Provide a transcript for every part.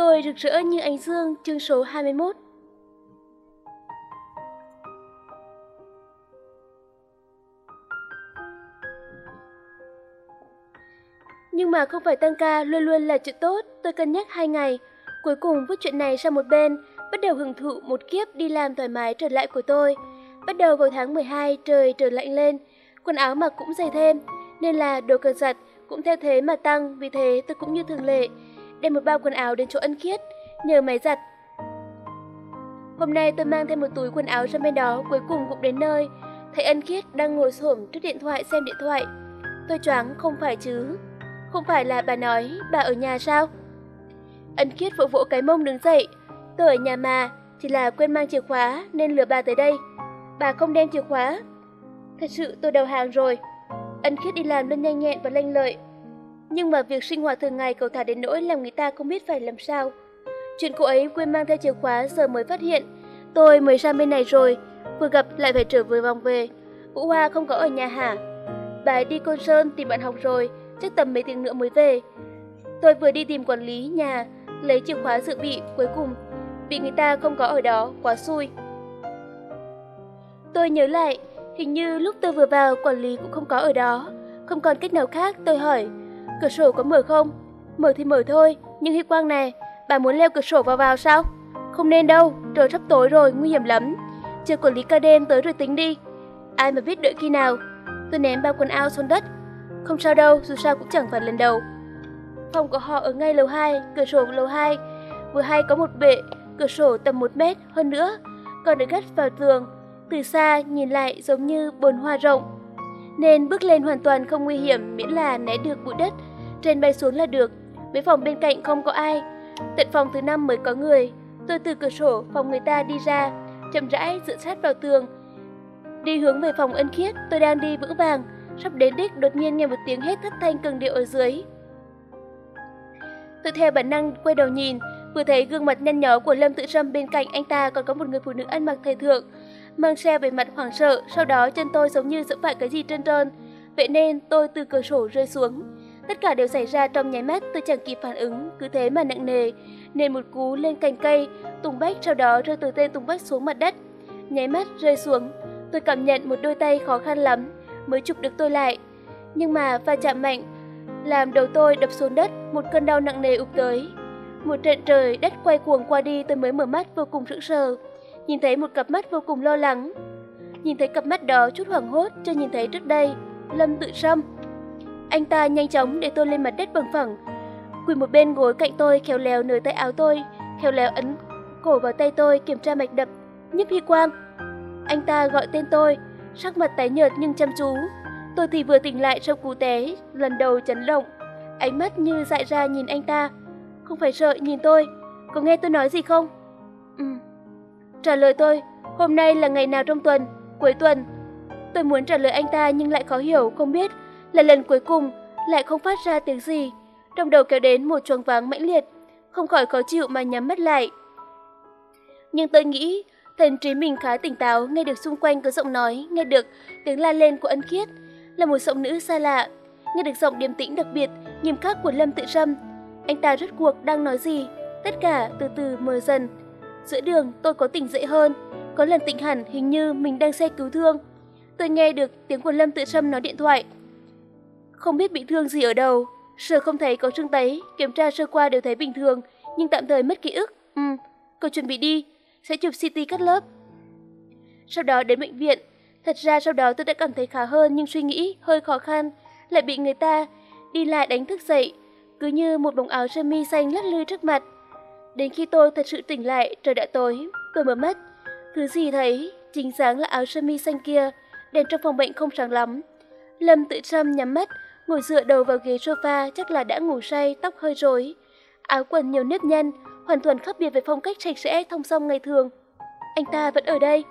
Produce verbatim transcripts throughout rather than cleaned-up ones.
Tôi rực rỡ như ánh dương, chương số hai mươi mốt. Nhưng mà không phải tăng ca luôn luôn là chuyện tốt, tôi cân nhắc hai ngày. Cuối cùng vứt chuyện này sang một bên, bắt đầu hưởng thụ một kiếp đi làm thoải mái trở lại của tôi. Bắt đầu vào tháng mười hai, trời trở lạnh lên, quần áo mặc cũng dày thêm, nên là đồ cần giặt cũng theo thế mà tăng. Vì thế tôi cũng như thường lệ, đem một bao quần áo đến chỗ Ân Khiết, nhờ máy giặt. Hôm nay tôi mang thêm một túi quần áo ra bên đó, cuối cùng cũng đến nơi. Thấy Ân Khiết đang ngồi xổm trước điện thoại xem điện thoại. Tôi choáng, không phải chứ? Không phải là bà nói bà ở nhà sao? Ân Khiết vỗ vỗ cái mông đứng dậy. Tôi ở nhà mà, chỉ là quên mang chìa khóa nên lừa bà tới đây. Bà không đem chìa khóa. Thật sự tôi đầu hàng rồi. Ân Khiết đi làm luôn nhanh nhẹn và lanh lợi. Nhưng mà việc sinh hoạt thường ngày cẩu thả đến nỗi làm người ta không biết phải làm sao. Chuyện cô ấy quên mang theo chìa khóa giờ mới phát hiện. Tôi mới sang bên này rồi, vừa gặp lại phải trở về vòng về. Vũ Hoa không có ở nhà hả? Bà ấy đi Côn Sơn tìm bạn học rồi, chắc tầm mấy tiếng nữa mới về. Tôi vừa đi tìm quản lý nhà, lấy chìa khóa dự bị, cuối cùng bị người ta không có ở đó, quá xui. Tôi nhớ lại, hình như lúc tôi vừa vào quản lý cũng không có ở đó. Không còn cách nào khác, tôi hỏi, cửa sổ có mở không? Mở thì mở thôi, nhưng Hy Quang này, bà muốn leo cửa sổ vào vào sao? Không nên đâu, trời sắp tối rồi, nguy hiểm lắm. Chờ quản lý ca đêm tới rồi tính đi. Ai mà biết đợi khi nào. Tôi ném bao quần áo xuống đất. Không sao đâu, dù sao cũng chẳng phải lần đầu. Phòng của họ ở ngay lầu hai, cửa sổ lầu hai. Vừa hay có một bệ, cửa sổ tầm một mét, hơn nữa còn được gắt vào tường. Từ xa nhìn lại giống như bồn hoa rộng, nên bước lên hoàn toàn không nguy hiểm, miễn là né được bụi đất trên bay xuống là được. Mấy phòng bên cạnh không có ai, tận phòng thứ năm mới có người. Tôi từ cửa sổ phòng người ta đi ra, chậm rãi dựa sát vào tường, đi hướng về phòng Ân Khiết. Tôi đang đi vững vàng, sắp đến đích, đột nhiên nghe một tiếng hét thất thanh cường điệu ở dưới. Tôi theo bản năng quay đầu nhìn, vừa thấy gương mặt nhăn nhó của Lâm Tự Sâm, bên cạnh anh ta còn có một người phụ nữ ăn mặc thời thượng, mang xe về mặt hoảng sợ. Sau đó chân tôi giống như dẫm phải cái gì trơn trơn, vậy nên tôi từ cửa sổ rơi xuống. Tất cả đều xảy ra trong nháy mắt, tôi chẳng kịp phản ứng, cứ thế mà nặng nề, nên một cú lên cành cây, tùng bách, sau đó rơi từ tên tùng bách xuống mặt đất. Nháy mắt rơi xuống, tôi cảm nhận một đôi tay khó khăn lắm mới chụp được tôi lại. Nhưng mà va chạm mạnh, làm đầu tôi đập xuống đất, một cơn đau nặng nề ùp tới. Một trận trời đất quay cuồng qua đi, tôi mới mở mắt vô cùng sững sờ. Nhìn thấy một cặp mắt vô cùng lo lắng. Nhìn thấy cặp mắt đó chút hoảng hốt, chưa nhìn thấy trước đây. Lâm Tự Sâm. Anh ta nhanh chóng để tôi lên mặt đất bằng phẳng, quỳ một bên gối cạnh tôi, khéo léo nới tay áo tôi, khéo léo ấn cổ vào tay tôi, kiểm tra mạch đập. Nhiếp Hy Quang. Anh ta gọi tên tôi, sắc mặt tái nhợt nhưng chăm chú. Tôi thì vừa tỉnh lại sau cú té lần đầu chấn động, ánh mắt như dại ra nhìn anh ta. Không phải sợ, nhìn tôi. Có nghe tôi nói gì không? Ừ. Trả lời tôi, hôm nay là ngày nào trong tuần? Cuối tuần. Tôi muốn trả lời anh ta nhưng lại khó hiểu, không biết là lần cuối cùng, lại không phát ra tiếng gì. Trong đầu kéo đến một choáng váng mãnh liệt, không khỏi khó chịu mà nhắm mắt lại. Nhưng tôi nghĩ thần trí mình khá tỉnh táo, nghe được xung quanh có giọng nói, nghe được tiếng la lên của Ân Khiết, là một giọng nữ xa lạ, nghe được giọng điềm tĩnh đặc biệt, nghiêm khắc của Lâm Tự Sâm. Anh ta rốt cuộc đang nói gì? Tất cả từ từ mờ dần. Giữa đường tôi có tỉnh dậy hơn, có lần tỉnh hẳn, hình như mình đang xe cứu thương. Tôi nghe được tiếng của Lâm Tự Sâm nói điện thoại. Không biết bị thương gì ở đầu, sờ không thấy có sưng tấy, kiểm tra sơ qua đều thấy bình thường, nhưng tạm thời mất ký ức. Ừ, cậu chuẩn bị đi, sẽ chụp xê tê cắt lớp. Sau đó đến bệnh viện. Thật ra sau đó tôi đã cảm thấy khá hơn, nhưng suy nghĩ hơi khó khăn, lại bị người ta đi lại đánh thức dậy, cứ như một bóng áo sơ mi xanh lắc lư trước mặt. Đến khi tôi thật sự tỉnh lại, trời đã tối. Tôi mở mắt, thứ gì thấy chính sáng là áo sơ mi xanh kia. Đèn trong phòng bệnh không sáng lắm. Lâm Tự Sâm nhắm mắt, ngồi dựa đầu vào ghế sofa, chắc là đã ngủ say, tóc hơi rối, áo quần nhiều nếp nhăn, hoàn toàn khác biệt với phong cách sạch sẽ thong dong ngày thường. Anh ta vẫn ở đây.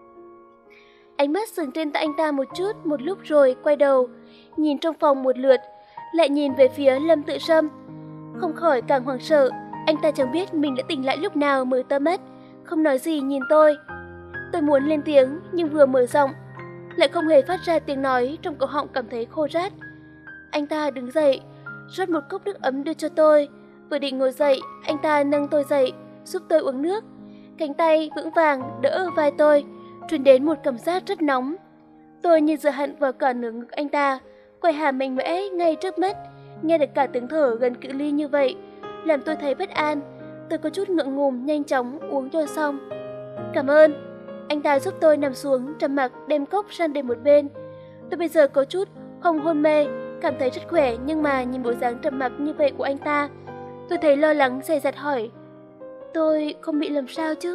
Ánh mắt dừng trên tay anh ta một chút, một lúc rồi quay đầu, nhìn trong phòng một lượt, lại nhìn về phía Lâm Tự Sâm. Không khỏi càng hoảng sợ, anh ta chẳng biết mình đã tỉnh lại lúc nào, mở to mắt, không nói gì nhìn tôi. Tôi muốn lên tiếng, nhưng vừa mở giọng, lại không hề phát ra tiếng nói, trong cổ họng cảm thấy khô rát. Anh ta đứng dậy, rót một cốc nước ấm đưa cho tôi. Vừa định ngồi dậy, anh ta nâng tôi dậy, giúp tôi uống nước. Cánh tay vững vàng đỡ vai tôi, truyền đến một cảm giác rất nóng. Tôi như dựa hẳn vào cả nửa ngực anh ta, quay hàm mạnh mẽ ngay trước mắt. Nghe được cả tiếng thở gần cự ly như vậy, làm tôi thấy bất an. Tôi có chút ngượng ngùng nhanh chóng uống cho xong. Cảm ơn. Anh ta giúp tôi nằm xuống, trầm mặc đem cốc sang để một bên. Tôi bây giờ có chút không hôn mê, cảm thấy rất khỏe, nhưng mà nhìn bộ dáng trầm mặc như vậy của anh ta, tôi thấy lo lắng dè dặt hỏi, tôi không bị làm sao chứ?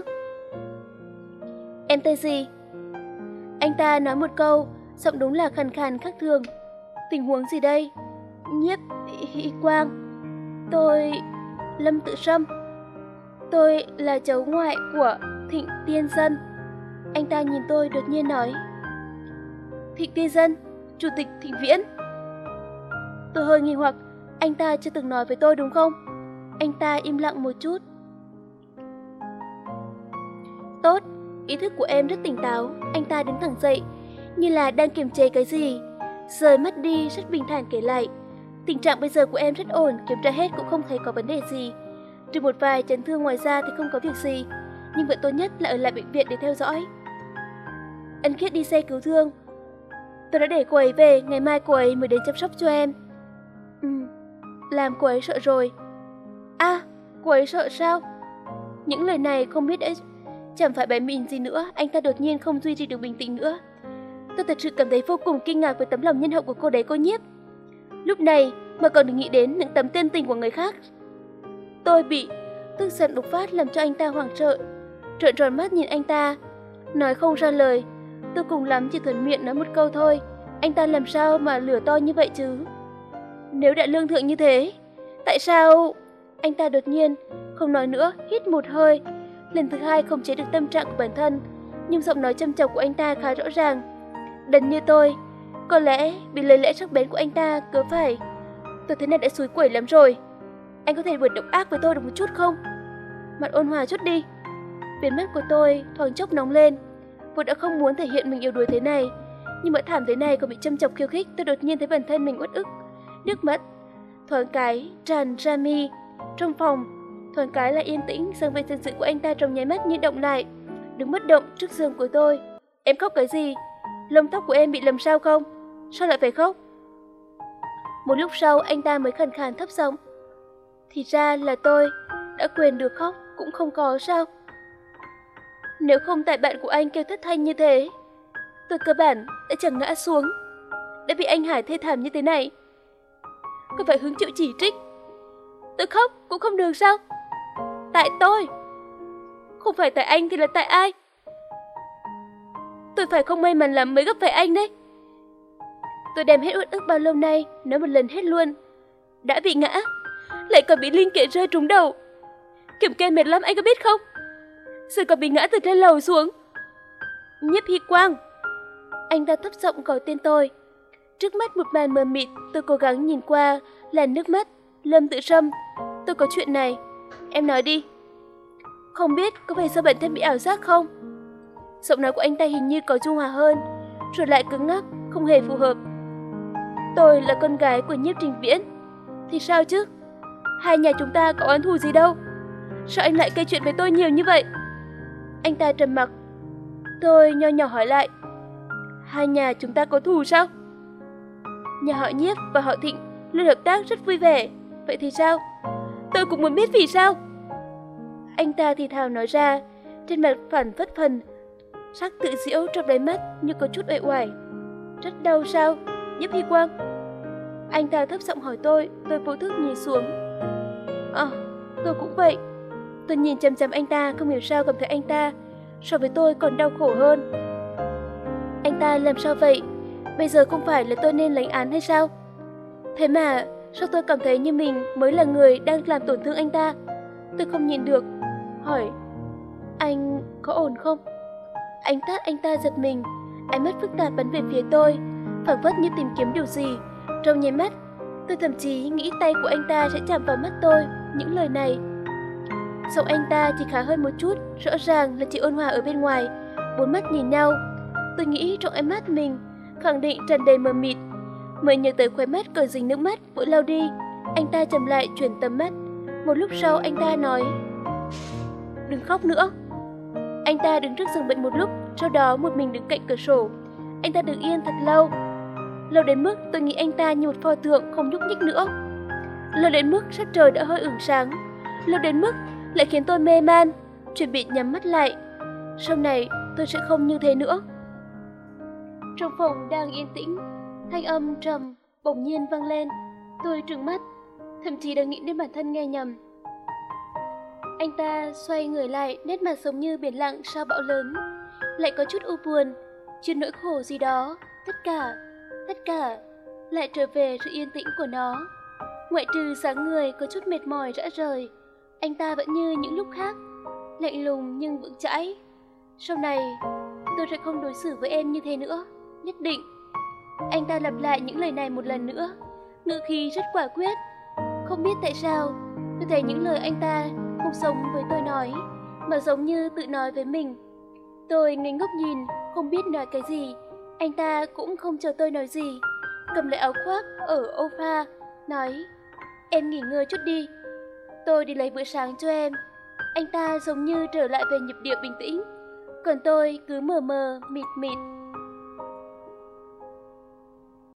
Em tên gì? Anh ta nói một câu, giọng đúng là khàn khàn khác thường. Tình huống gì đây? Nhiếp Hy Quang. Tôi... Lâm Tự Sâm. Tôi là cháu ngoại của Thịnh Tiên Dân. Anh ta nhìn tôi đột nhiên nói, Thịnh Tiên Dân, Chủ tịch Thịnh Viễn. Tôi hơi nghi hoặc, anh ta chưa từng nói với tôi đúng không? Anh ta im lặng một chút. Tốt, ý thức của em rất tỉnh táo. Anh ta đứng thẳng dậy, như là đang kiềm chế cái gì, rời mắt đi rất bình thản kể lại. Tình trạng bây giờ của em rất ổn, kiểm tra hết cũng không thấy có vấn đề gì. Trừ một vài chấn thương, ngoài ra thì không có việc gì. Nhưng vẫn tốt nhất là ở lại bệnh viện để theo dõi. Ân Khiết đi xe cứu thương. Tôi đã để cô ấy về, ngày mai cô ấy mới đến chăm sóc cho em. Ừ, làm cô ấy sợ rồi. À, cô ấy sợ sao? Những lời này không biết đã chẳng phải bày mìn gì nữa. Anh ta đột nhiên không duy trì được bình tĩnh nữa. Tôi thật sự cảm thấy vô cùng kinh ngạc với tấm lòng nhân hậu của cô đấy, cô Nhiếp. Lúc này mà còn được nghĩ đến những tấm tên tình của người khác. Tôi bị tức giận bộc phát làm cho anh ta hoảng sợ, trợn tròn mắt nhìn anh ta, nói không ra lời. Tôi cùng lắm chỉ thuận miệng nói một câu thôi. Anh ta làm sao mà lửa to như vậy chứ? Nếu đã lương thượng như thế, tại sao... Anh ta đột nhiên không nói nữa, hít một hơi, lần thứ hai không chế được tâm trạng của bản thân. Nhưng giọng nói châm chọc của anh ta khá rõ ràng. Đần như tôi, có lẽ bị lời lẽ sắc bén của anh ta cớ phải. Tôi thế này đã xúi quẩy lắm rồi. Anh có thể bớt độc ác với tôi được một chút không? Mặt ôn hòa chút đi. Viền mắt của tôi thoáng chốc nóng lên. Vốn đã không muốn thể hiện mình yếu đuối thế này, nhưng mà thảm thế này còn bị châm chọc khiêu khích, tôi đột nhiên thấy bản thân mình uất ức. Nước mắt thoáng cái tràn ra mi. Trong phòng thoáng cái là yên tĩnh, dáng vẻ giận dữ của anh ta trong nháy mắt như động lại, đứng bất động trước giường của tôi. Em khóc cái gì? Lông tóc của em bị làm sao không? Sao lại phải khóc? Một lúc sau anh ta mới khàn khàn thấp giọng, thì ra là tôi đã quyền được khóc cũng không có sao? Nếu không tại bạn của anh kêu thất thanh như thế, tôi cơ bản đã chẳng ngã xuống, đã bị anh Hải thê thảm như thế này. Có phải hứng chịu chỉ trích? Tôi khóc cũng không được sao? Tại tôi. Không phải tại anh thì là tại ai? Tôi phải không may mắn lắm mới gặp phải anh đấy. Tôi đem hết uất ức bao lâu nay nói một lần hết luôn. Đã bị ngã, lại còn bị linh kiện rơi trúng đầu. Kiểm kê mệt lắm anh có biết không? Rồi còn bị ngã từ trên lầu xuống. Nhiếp Hy Quang. Anh ta thấp giọng gọi tên tôi. Trước mắt một màn mờ mịt, tôi cố gắng nhìn qua làn nước mắt. Lâm Tự Sâm, tôi có chuyện này, em nói đi. Không biết có phải do bản thân bị ảo giác không? Giọng nói của anh ta hình như có trung hòa hơn, rồi lại cứng ngắc, không hề phù hợp. Tôi là con gái của Nhiếp Trình Viễn. Thì sao chứ? Hai nhà chúng ta có oán thù gì đâu. Sao anh lại gây chuyện với tôi nhiều như vậy? Anh ta trầm mặc. Tôi nho nhỏ hỏi lại. Hai nhà chúng ta có thù sao? Nhà họ Nhiếp và họ Thịnh luôn hợp tác rất vui vẻ. Vậy thì sao? Tôi cũng muốn biết vì sao. Anh ta thì thào nói ra, trên mặt phản phất phần sắc tự giễu trong đáy mắt như có chút uể oải. Rất đau sao, Nhiếp Hy Quang? Anh ta thấp giọng hỏi tôi. Tôi vô thức nhìn xuống. À, tôi cũng vậy. Tôi nhìn chằm chằm anh ta, không hiểu sao cảm thấy anh ta so với tôi còn đau khổ hơn. Anh ta làm sao vậy? Bây giờ không phải là tôi nên lãnh án hay sao? Thế mà sao tôi cảm thấy như mình mới là người đang làm tổn thương anh ta? Tôi không nhìn được, hỏi, anh có ổn không? Ánh mắt anh ta giật mình, ánh mắt phức tạp bắn về phía tôi, phảng phất như tìm kiếm điều gì. Trong nháy mắt, tôi thậm chí nghĩ tay của anh ta sẽ chạm vào mắt tôi. Những lời này, giọng anh ta chỉ khá hơn một chút, rõ ràng là chị ôn hòa ở bên ngoài. Bốn mắt nhìn nhau, tôi nghĩ trong ánh mắt mình khẳng định tràn đầy mờ mịt. Mới nhớ tới khóe mắt còn dính nước mắt, vội lau đi. Anh ta chậm lại chuyển tầm mắt, Một lúc sau anh ta nói, đừng khóc nữa. Anh ta đứng trước giường bệnh một lúc, sau đó một mình đứng cạnh cửa sổ. Anh ta đứng yên thật lâu. Lâu đến mức tôi nghĩ anh ta như một pho tượng không nhúc nhích nữa. Lâu đến mức sắc trời đã hơi ửng sáng. Lâu đến mức lại khiến tôi mê man, chuẩn bị nhắm mắt lại. Sau này tôi sẽ không như thế nữa. Trong phòng đang yên tĩnh, thanh âm trầm bỗng nhiên vang lên. Tôi trừng mắt, thậm chí đã nghĩ đến bản thân nghe nhầm. Anh ta xoay người lại, nét mặt giống như biển lặng sau bão lớn, lại có chút u buồn, chút nỗi khổ gì đó. Tất cả, tất cả lại trở về sự yên tĩnh của nó. Ngoại trừ dáng người có chút mệt mỏi rã rời, anh ta vẫn như những lúc khác, lạnh lùng nhưng vững chãi. Sau này, tôi sẽ không đối xử với em như thế nữa, nhất định. Anh ta lặp lại những lời này một lần nữa, ngữ khí rất quả quyết. Không biết tại sao, tôi thấy những lời anh ta không giống với tôi nói, mà giống như tự nói với mình. Tôi ngây ngốc nhìn, không biết nói cái gì. Anh ta cũng không chờ tôi nói gì, cầm lấy áo khoác ở ô pha, nói, em nghỉ ngơi chút đi, tôi đi lấy bữa sáng cho em. Anh ta giống như trở lại về nhịp điệu bình tĩnh, còn tôi cứ mờ mờ, mịt mịt